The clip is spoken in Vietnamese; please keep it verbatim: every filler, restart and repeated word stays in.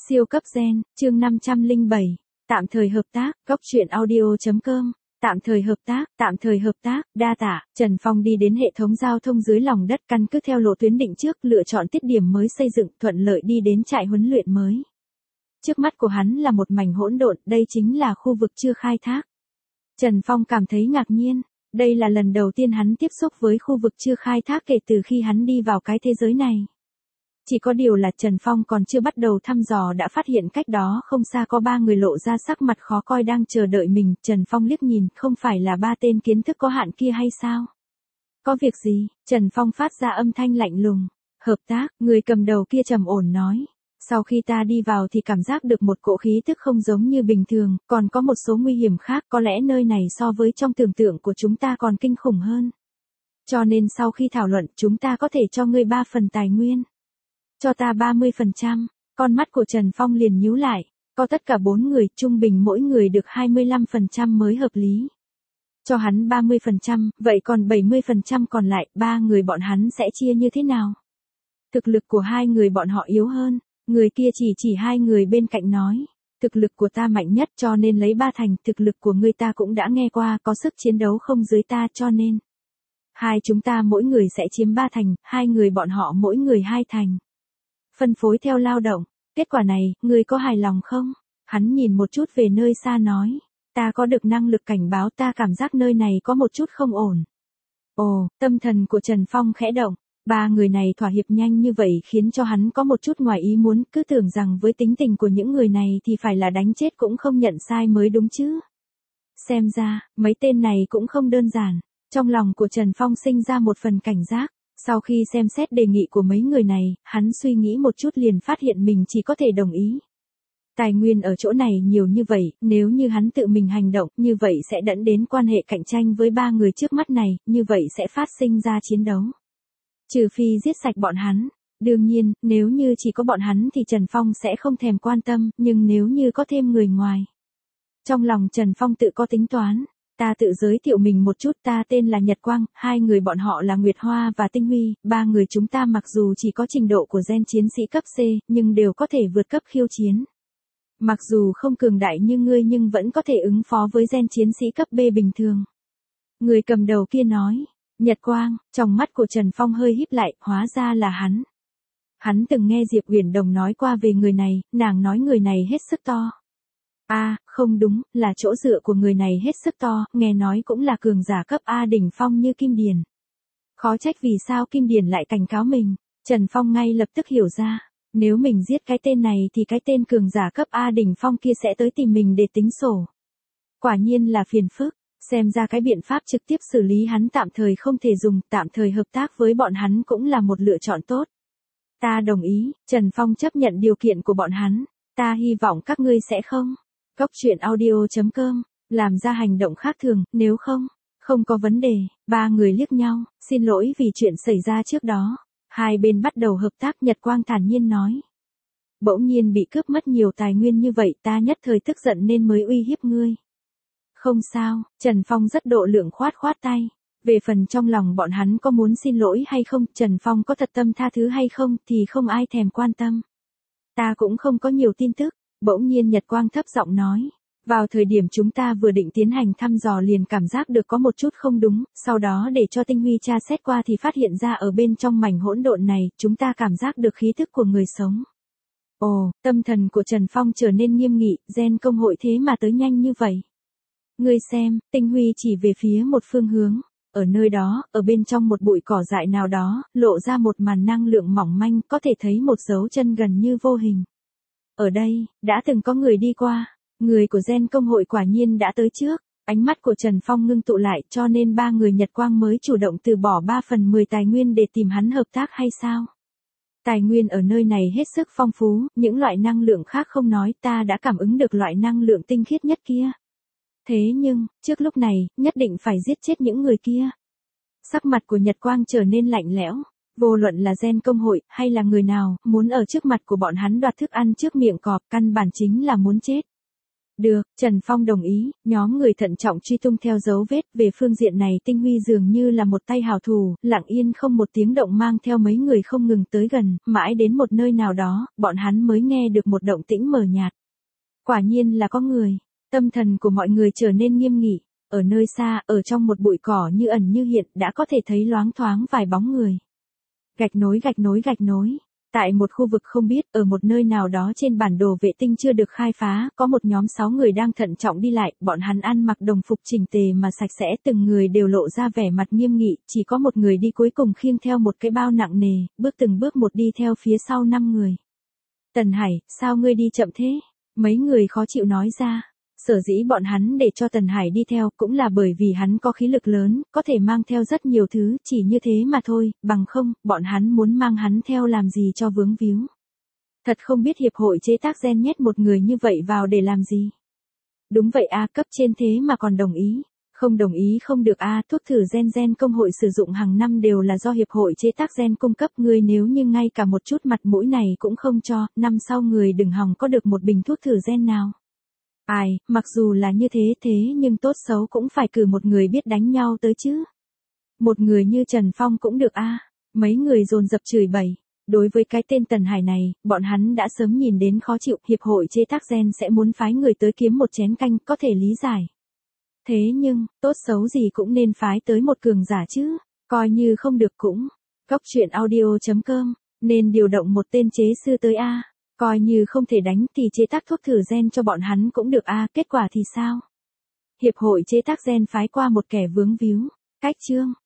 Siêu cấp gen, chương năm trăm lẻ bảy, tạm thời hợp tác, góc truyện audio.com, tạm thời hợp tác, tạm thời hợp tác, đa tạ. Trần Phong đi đến hệ thống giao thông dưới lòng đất, căn cứ theo lộ tuyến định trước, lựa chọn tiết điểm mới xây dựng, thuận lợi đi đến trại huấn luyện mới. Trước mắt của hắn là một mảnh hỗn độn, đây chính là khu vực chưa khai thác. Trần Phong cảm thấy ngạc nhiên, đây là lần đầu tiên hắn tiếp xúc với khu vực chưa khai thác kể từ khi hắn đi vào cái thế giới này. Chỉ có điều là Trần Phong còn chưa bắt đầu thăm dò đã phát hiện cách đó không xa có ba người lộ ra sắc mặt khó coi đang chờ đợi mình. Trần Phong liếc nhìn, không phải là ba tên kiến thức có hạn kia hay sao? Có việc gì? Trần Phong phát ra âm thanh lạnh lùng. Hợp tác, người cầm đầu kia trầm ổn nói. Sau khi ta đi vào thì cảm giác được một cỗ khí tức không giống như bình thường, còn có một số nguy hiểm khác, có lẽ nơi này so với trong tưởng tượng của chúng ta còn kinh khủng hơn. Cho nên sau khi thảo luận, chúng ta có thể cho ngươi ba phần tài nguyên. Cho ta ba mươi phần trăm, con mắt của Trần Phong liền nhíu lại, có tất cả bốn người, trung bình mỗi người được hai mươi lăm phần trăm mới hợp lý. Cho hắn ba mươi phần trăm, vậy còn bảy mươi phần trăm còn lại, ba người bọn hắn sẽ chia như thế nào? Thực lực của hai người bọn họ yếu hơn, người kia chỉ chỉ hai người bên cạnh nói, thực lực của ta mạnh nhất cho nên lấy ba thành, thực lực của ngươi ta cũng đã nghe qua, có sức chiến đấu không dưới ta cho nên. Hai chúng ta mỗi người sẽ chiếm ba thành, hai người bọn họ mỗi người hai thành. Phân phối theo lao động, kết quả này, ngươi có hài lòng không? Hắn nhìn một chút về nơi xa nói, ta có được năng lực cảnh báo, ta cảm giác nơi này có một chút không ổn. Ồ, tâm thần của Trần Phong khẽ động, ba người này thỏa hiệp nhanh như vậy khiến cho hắn có một chút ngoài ý muốn, cứ tưởng rằng với tính tình của những người này thì phải là đánh chết cũng không nhận sai mới đúng chứ. Xem ra, mấy tên này cũng không đơn giản, trong lòng của Trần Phong sinh ra một phần cảnh giác. Sau khi xem xét đề nghị của mấy người này, hắn suy nghĩ một chút liền phát hiện mình chỉ có thể đồng ý. Tài nguyên ở chỗ này nhiều như vậy, nếu như hắn tự mình hành động, như vậy sẽ dẫn đến quan hệ cạnh tranh với ba người trước mắt này, như vậy sẽ phát sinh ra chiến đấu. Trừ phi giết sạch bọn hắn. Đương nhiên, nếu như chỉ có bọn hắn thì Trần Phong sẽ không thèm quan tâm, nhưng nếu như có thêm người ngoài. Trong lòng Trần Phong tự có tính toán. Ta tự giới thiệu mình một chút, ta tên là Nhật Quang, hai người bọn họ là Nguyệt Hoa và Tinh Huy, ba người chúng ta mặc dù chỉ có trình độ của gen chiến sĩ cấp C, nhưng đều có thể vượt cấp khiêu chiến. Mặc dù không cường đại như ngươi nhưng vẫn có thể ứng phó với gen chiến sĩ cấp B bình thường. Người cầm đầu kia nói, Nhật Quang, trong mắt của Trần Phong hơi híp lại, hóa ra là hắn. Hắn từng nghe Diệp Uyển Đồng nói qua về người này, nàng nói người này hết sức to. A, à, không đúng, là chỗ dựa của người này hết sức to, nghe nói cũng là cường giả cấp A đỉnh phong như Kim Điền. Khó trách vì sao Kim Điền lại cảnh cáo mình, Trần Phong ngay lập tức hiểu ra, nếu mình giết cái tên này thì cái tên cường giả cấp A đỉnh phong kia sẽ tới tìm mình để tính sổ. Quả nhiên là phiền phức, xem ra cái biện pháp trực tiếp xử lý hắn tạm thời không thể dùng, tạm thời hợp tác với bọn hắn cũng là một lựa chọn tốt. Ta đồng ý, Trần Phong chấp nhận điều kiện của bọn hắn, ta hy vọng các ngươi sẽ không. Góc truyện audio.com, làm ra hành động khác thường, nếu không, không có vấn đề. Ba người liếc nhau, xin lỗi vì chuyện xảy ra trước đó. Hai bên bắt đầu hợp tác, Nhật Quang thản nhiên nói. Bỗng nhiên bị cướp mất nhiều tài nguyên như vậy, ta nhất thời tức giận nên mới uy hiếp ngươi. Không sao, Trần Phong rất độ lượng khoát khoát tay. Về phần trong lòng bọn hắn có muốn xin lỗi hay không, Trần Phong có thật tâm tha thứ hay không thì không ai thèm quan tâm. Ta cũng không có nhiều tin tức. Bỗng nhiên Nhật Quang thấp giọng nói, vào thời điểm chúng ta vừa định tiến hành thăm dò liền cảm giác được có một chút không đúng, sau đó để cho Tinh Huy tra xét qua thì phát hiện ra ở bên trong mảnh hỗn độn này, chúng ta cảm giác được khí thức của người sống. Ồ, tâm thần của Trần Phong trở nên nghiêm nghị, gen công hội thế mà tới nhanh như vậy. Ngươi xem, Tinh Huy chỉ về phía một phương hướng, ở nơi đó, ở bên trong một bụi cỏ dại nào đó, lộ ra một màn năng lượng mỏng manh, có thể thấy một dấu chân gần như vô hình. Ở đây, đã từng có người đi qua, người của gen công hội quả nhiên đã tới trước, ánh mắt của Trần Phong ngưng tụ lại cho nên ba người Nhật Quang mới chủ động từ bỏ ba phần mười tài nguyên để tìm hắn hợp tác hay sao? Tài nguyên ở nơi này hết sức phong phú, những loại năng lượng khác không nói, ta đã cảm ứng được loại năng lượng tinh khiết nhất kia. Thế nhưng, trước lúc này, nhất định phải giết chết những người kia. Sắc mặt của Nhật Quang trở nên lạnh lẽo. Vô luận là gen công hội, hay là người nào, muốn ở trước mặt của bọn hắn đoạt thức ăn trước miệng cọp, căn bản chính là muốn chết. Được, Trần Phong đồng ý, nhóm người thận trọng truy tung theo dấu vết, về phương diện này Tinh Huy dường như là một tay hảo thủ, lặng yên không một tiếng động mang theo mấy người không ngừng tới gần, mãi đến một nơi nào đó, bọn hắn mới nghe được một động tĩnh mờ nhạt. Quả nhiên là có người, tâm thần của mọi người trở nên nghiêm nghị, ở nơi xa, ở trong một bụi cỏ như ẩn như hiện, đã có thể thấy loáng thoáng vài bóng người. Gạch nối gạch nối gạch nối. Tại một khu vực không biết, ở một nơi nào đó trên bản đồ vệ tinh chưa được khai phá, có một nhóm sáu người đang thận trọng đi lại, bọn hắn ăn mặc đồng phục chỉnh tề mà sạch sẽ, từng người đều lộ ra vẻ mặt nghiêm nghị, chỉ có một người đi cuối cùng khiêng theo một cái bao nặng nề, bước từng bước một đi theo phía sau năm người. Tần Hải, sao ngươi đi chậm thế? Mấy người khó chịu nói ra. Sở dĩ bọn hắn để cho Tần Hải đi theo cũng là bởi vì hắn có khí lực lớn, có thể mang theo rất nhiều thứ, chỉ như thế mà thôi, bằng không, bọn hắn muốn mang hắn theo làm gì cho vướng víu. Thật không biết hiệp hội chế tác gen nhét một người như vậy vào để làm gì. Đúng vậy a, cấp trên thế mà còn đồng ý. Không đồng ý không được a, thuốc thử gen gen công hội sử dụng hàng năm đều là do hiệp hội chế tác gen cung cấp, ngươi nếu như ngay cả một chút mặt mũi này cũng không cho, năm sau người đừng hòng có được một bình thuốc thử gen nào. Ai, mặc dù là như thế thế nhưng tốt xấu cũng phải cử một người biết đánh nhau tới chứ. Một người như Trần Phong cũng được a. Mấy người dồn dập chửi bậy. Đối với cái tên Tần Hải này, bọn hắn đã sớm nhìn đến khó chịu, hiệp hội chế tác gen sẽ muốn phái người tới kiếm một chén canh, có thể lý giải. Thế nhưng, tốt xấu gì cũng nên phái tới một cường giả chứ, coi như không được cũng. Góc truyện audio chấm com, nên điều động một tên chế sư tới a. Coi như không thể đánh thì chế tác thuốc thử gen cho bọn hắn cũng được a, kết quả thì sao? Hiệp hội chế tác gen phái qua một kẻ vướng víu. Cách chương.